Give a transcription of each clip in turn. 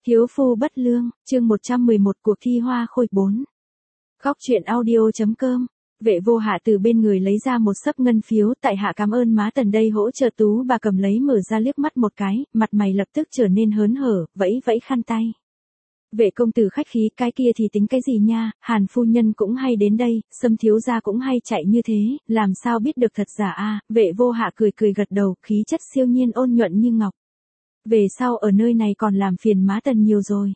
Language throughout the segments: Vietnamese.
Thiếu phu bất lương, chương 111 cuộc thi hoa khôi 4. Góc truyện audio.com. Vệ vô hạ từ bên người lấy ra một xấp ngân phiếu, tại hạ cảm ơn má Tần đây hỗ trợ Tú bà cầm lấy mở ra liếc mắt một cái, mặt mày lập tức trở nên hớn hở, vẫy vẫy khăn tay. Vệ công tử khách khí, cái kia thì tính cái gì nha, Hàn phu nhân cũng hay đến đây, Sâm thiếu gia cũng hay chạy như thế, làm sao biết được thật giả a? Vệ vô hạ cười cười gật đầu, khí chất siêu nhiên ôn nhuận như ngọc. Về sau ở nơi này còn làm phiền má Tần nhiều rồi.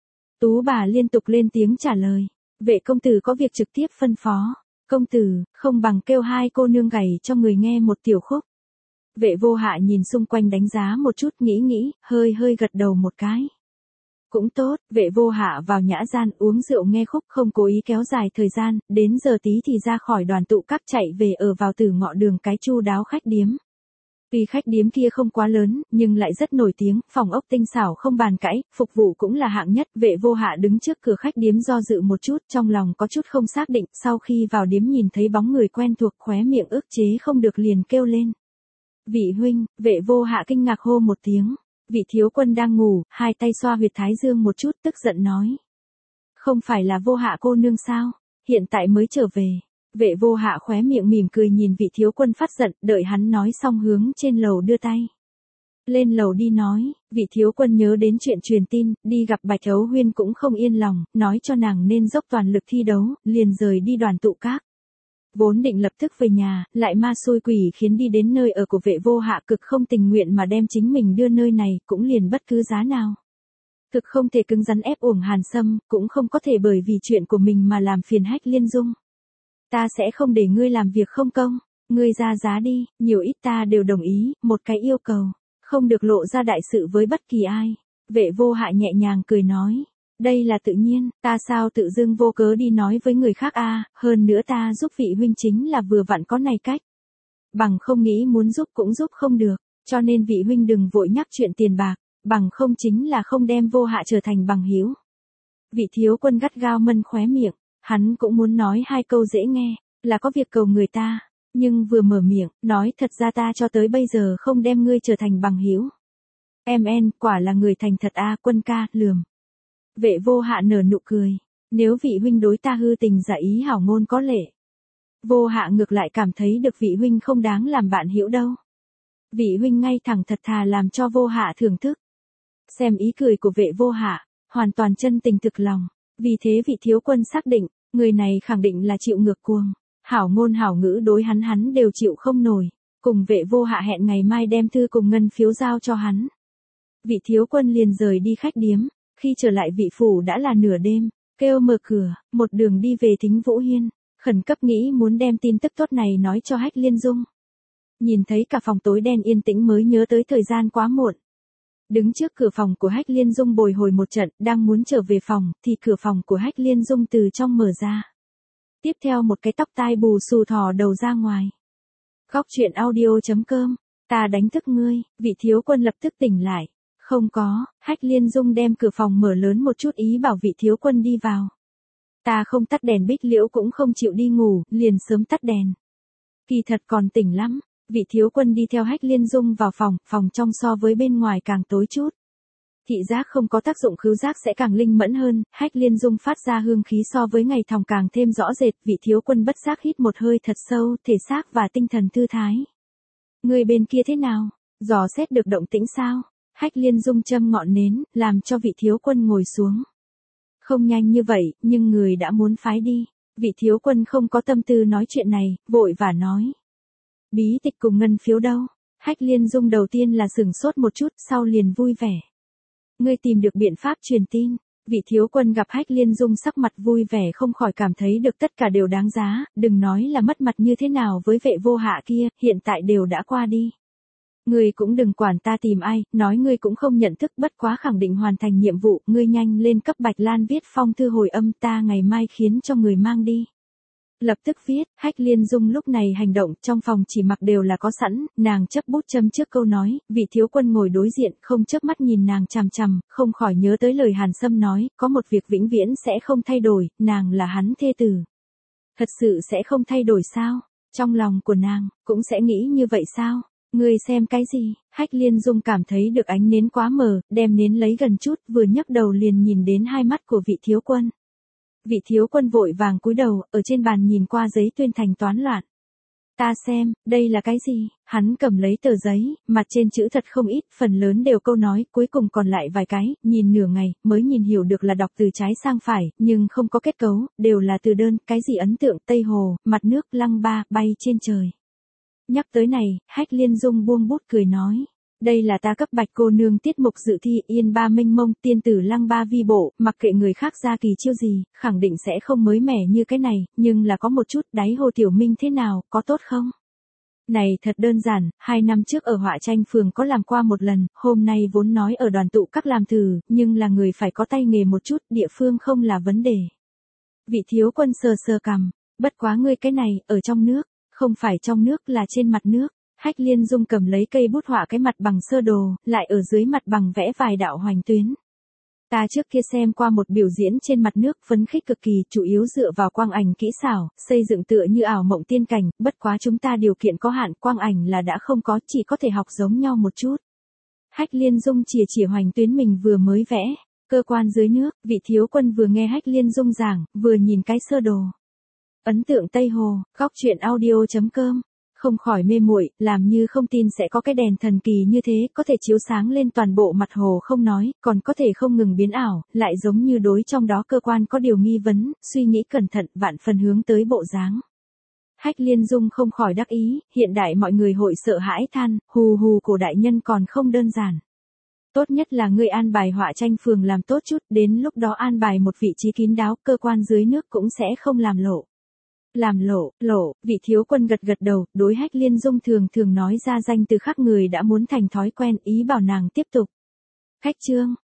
Tú bà liên tục lên tiếng trả lời. Vệ công tử có việc trực tiếp phân phó. Công tử, không bằng kêu hai cô nương gảy cho người nghe một tiểu khúc. Vệ vô hạ nhìn xung quanh đánh giá một chút nghĩ, hơi gật đầu một cái. Cũng tốt, vệ vô hạ vào nhã gian uống rượu nghe khúc không cố ý kéo dài thời gian, đến giờ tí thì ra khỏi đoàn tụ các chạy về ở vào Tử Ngọ Đường cái chu đáo khách điếm. Vì khách điếm kia không quá lớn, nhưng lại rất nổi tiếng, phòng ốc tinh xảo không bàn cãi, phục vụ cũng là hạng nhất. Vệ vô hạ đứng trước cửa khách điếm do dự một chút, trong lòng có chút không xác định, sau khi vào điếm nhìn thấy bóng người quen thuộc khóe miệng ức chế không được liền kêu lên. Vị huynh, vệ vô hạ kinh ngạc hô một tiếng. Vị thiếu quân đang ngủ, hai tay xoa huyệt thái dương một chút tức giận nói. Không phải là vô hạ cô nương sao, hiện tại mới trở về. Vệ vô hạ khóe miệng mỉm cười nhìn vị thiếu quân phát giận, đợi hắn nói xong hướng trên lầu đưa tay. Lên lầu đi nói, vị thiếu quân nhớ đến chuyện truyền tin, đi gặp Bạch Ấu Huyên cũng không yên lòng, nói cho nàng nên dốc toàn lực thi đấu, liền rời đi đoàn tụ các. Vốn định lập tức về nhà, lại ma xui quỷ khiến đi đến nơi ở của vệ vô hạ cực không tình nguyện mà đem chính mình đưa nơi này, cũng liền bất cứ giá nào. Cực không thể cứng rắn ép uổng Hàn Sâm, cũng không có thể bởi vì chuyện của mình mà làm phiền Hách Liên Dung. Ta sẽ không để ngươi làm việc không công, ngươi ra giá đi, nhiều ít ta đều đồng ý, một cái yêu cầu, không được lộ ra đại sự với bất kỳ ai. Vệ vô hạ nhẹ nhàng cười nói, đây là tự nhiên, ta sao tự dưng vô cớ đi nói với người khác a? Hơn nữa ta giúp vị huynh chính là vừa vặn có này cách. Bằng không nghĩ muốn giúp cũng giúp không được, cho nên vị huynh đừng vội nhắc chuyện tiền bạc, bằng không chính là không đem vô hạ trở thành bằng hữu. Vị thiếu quân gắt gao mân khóe miệng. Hắn cũng muốn nói hai câu dễ nghe, là có việc cầu người ta, nhưng vừa mở miệng, nói thật ra ta cho tới bây giờ không đem ngươi trở thành bằng hữu. Quả là người thành thật a, quân ca, lườm. Vệ vô hạ nở nụ cười, nếu vị huynh đối ta hư tình giả ý hảo ngôn có lệ. Vô hạ ngược lại cảm thấy được vị huynh không đáng làm bạn hữu đâu. Vị huynh ngay thẳng thật thà làm cho vô hạ thưởng thức. Xem ý cười của vệ vô hạ, hoàn toàn chân tình thực lòng. Vì thế vị thiếu quân xác định, người này khẳng định là chịu ngược cuồng, hảo ngôn hảo ngữ đối hắn đều chịu không nổi, cùng vệ vô hạ hẹn ngày mai đem thư cùng ngân phiếu giao cho hắn. Vị thiếu quân liền rời đi khách điếm, khi trở lại vị phủ đã là nửa đêm, kêu mở cửa, một đường đi về Thính Vũ Hiên, khẩn cấp nghĩ muốn đem tin tức tốt này nói cho Hách Liên Dung. Nhìn thấy cả phòng tối đen yên tĩnh mới nhớ tới thời gian quá muộn. Đứng trước cửa phòng của Hách Liên Dung bồi hồi một trận, đang muốn trở về phòng, thì cửa phòng của Hách Liên Dung từ trong mở ra. Tiếp theo một cái tóc tai bù xù thò đầu ra ngoài. Góc truyện audio.com, ta đánh thức ngươi, vị thiếu quân lập tức tỉnh lại. Không có, Hách Liên Dung đem cửa phòng mở lớn một chút ý bảo vị thiếu quân đi vào. Ta không tắt đèn, Bích Liễu cũng không chịu đi ngủ, liền sớm tắt đèn. Kỳ thật còn tỉnh lắm. Vị thiếu quân đi theo Hách Liên Dung vào phòng trong so với bên ngoài càng tối chút. Thị giác không có tác dụng, khứu giác sẽ càng linh mẫn hơn, Hách Liên Dung phát ra hương khí so với ngày thòng càng thêm rõ rệt, vị thiếu quân bất giác hít một hơi thật sâu, thể xác và tinh thần thư thái. Người bên kia thế nào? Dò xét được động tĩnh sao? Hách Liên Dung châm ngọn nến, làm cho vị thiếu quân ngồi xuống. Không nhanh như vậy, nhưng người đã muốn phái đi. Vị thiếu quân không có tâm tư nói chuyện này, vội vã nói. Bí tịch cùng ngân phiếu đâu? Hách Liên Dung đầu tiên là sửng sốt một chút, sau liền vui vẻ. Ngươi tìm được biện pháp truyền tin. Vị thiếu quân gặp Hách Liên Dung sắc mặt vui vẻ không khỏi cảm thấy được tất cả đều đáng giá, đừng nói là mất mặt như thế nào với vệ vô hạ kia, hiện tại đều đã qua đi. Ngươi cũng đừng quản ta tìm ai, nói ngươi cũng không nhận thức, bất quá khẳng định hoàn thành nhiệm vụ, ngươi nhanh lên cấp Bạch Lan viết phong thư hồi âm, ta ngày mai khiến cho người mang đi. Lập tức viết, Hách Liên Dung lúc này hành động, trong phòng chỉ mặc đều là có sẵn, nàng chấp bút châm trước câu nói, vị thiếu quân ngồi đối diện, không chớp mắt nhìn nàng chằm chằm, không khỏi nhớ tới lời Hàn Sâm nói, có một việc vĩnh viễn sẽ không thay đổi, nàng là hắn thê tử. Thật sự sẽ không thay đổi sao? Trong lòng của nàng, cũng sẽ nghĩ như vậy sao? Ngươi xem cái gì? Hách Liên Dung cảm thấy được ánh nến quá mờ, đem nến lấy gần chút, vừa nhấc đầu liền nhìn đến hai mắt của vị thiếu quân. Vị thiếu quân vội vàng cúi đầu, ở trên bàn nhìn qua giấy tuyên thành toán loạn. Ta xem, đây là cái gì? Hắn cầm lấy tờ giấy, mặt trên chữ thật không ít, phần lớn đều câu nói, cuối cùng còn lại vài cái, nhìn nửa ngày, mới nhìn hiểu được là đọc từ trái sang phải, nhưng không có kết cấu, đều là từ đơn, cái gì ấn tượng, Tây Hồ, mặt nước, lăng ba, bay trên trời. Nhắc tới này, Hách Liên Dung buông bút cười nói. Đây là ta cấp bạch cô nương tiết mục dự thi yên ba mênh mông tiên tử lăng ba vi bộ, mặc kệ người khác ra kỳ chiêu gì, khẳng định sẽ không mới mẻ như cái này, nhưng là có một chút đáy hồ tiểu minh thế nào, có tốt không? Này thật đơn giản, 2 năm trước ở họa tranh phường có làm qua một lần, hôm nay vốn nói ở đoàn tụ các làm thử, nhưng là người phải có tay nghề một chút, địa phương không là vấn đề. Vị thiếu quân sờ sờ cằm, bất quá ngươi cái này, ở trong nước, không phải trong nước là trên mặt nước. Hách Liên Dung cầm lấy cây bút họa cái mặt bằng sơ đồ, lại ở dưới mặt bằng vẽ vài đạo hoành tuyến. Ta trước kia xem qua một biểu diễn trên mặt nước phấn khích cực kỳ, chủ yếu dựa vào quang ảnh kỹ xảo, xây dựng tựa như ảo mộng tiên cảnh, bất quá chúng ta điều kiện có hạn, quang ảnh là đã không có, chỉ có thể học giống nhau một chút. Hách Liên Dung chỉ hoành tuyến mình vừa mới vẽ, cơ quan dưới nước, vị thiếu quân vừa nghe Hách Liên Dung giảng, vừa nhìn cái sơ đồ. Ấn tượng Tây Hồ, góc truyện audio.com. Không khỏi mê muội, làm như không tin sẽ có cái đèn thần kỳ như thế, có thể chiếu sáng lên toàn bộ mặt hồ không nói, còn có thể không ngừng biến ảo, lại giống như đối trong đó cơ quan có điều nghi vấn, suy nghĩ cẩn thận, vạn phần hướng tới bộ dáng. Hách Liên Dung không khỏi đắc ý, hiện đại mọi người hội sợ hãi than, hù hù cổ đại nhân còn không đơn giản. Tốt nhất là ngươi an bài họa tranh phường làm tốt chút, đến lúc đó an bài một vị trí kín đáo, cơ quan dưới nước cũng sẽ không làm lộ. Làm lộ, vị thiếu quân gật đầu, đối Hách Liên Dung thường nói ra danh từ khác người đã muốn thành thói quen, ý bảo nàng tiếp tục. Khách trương,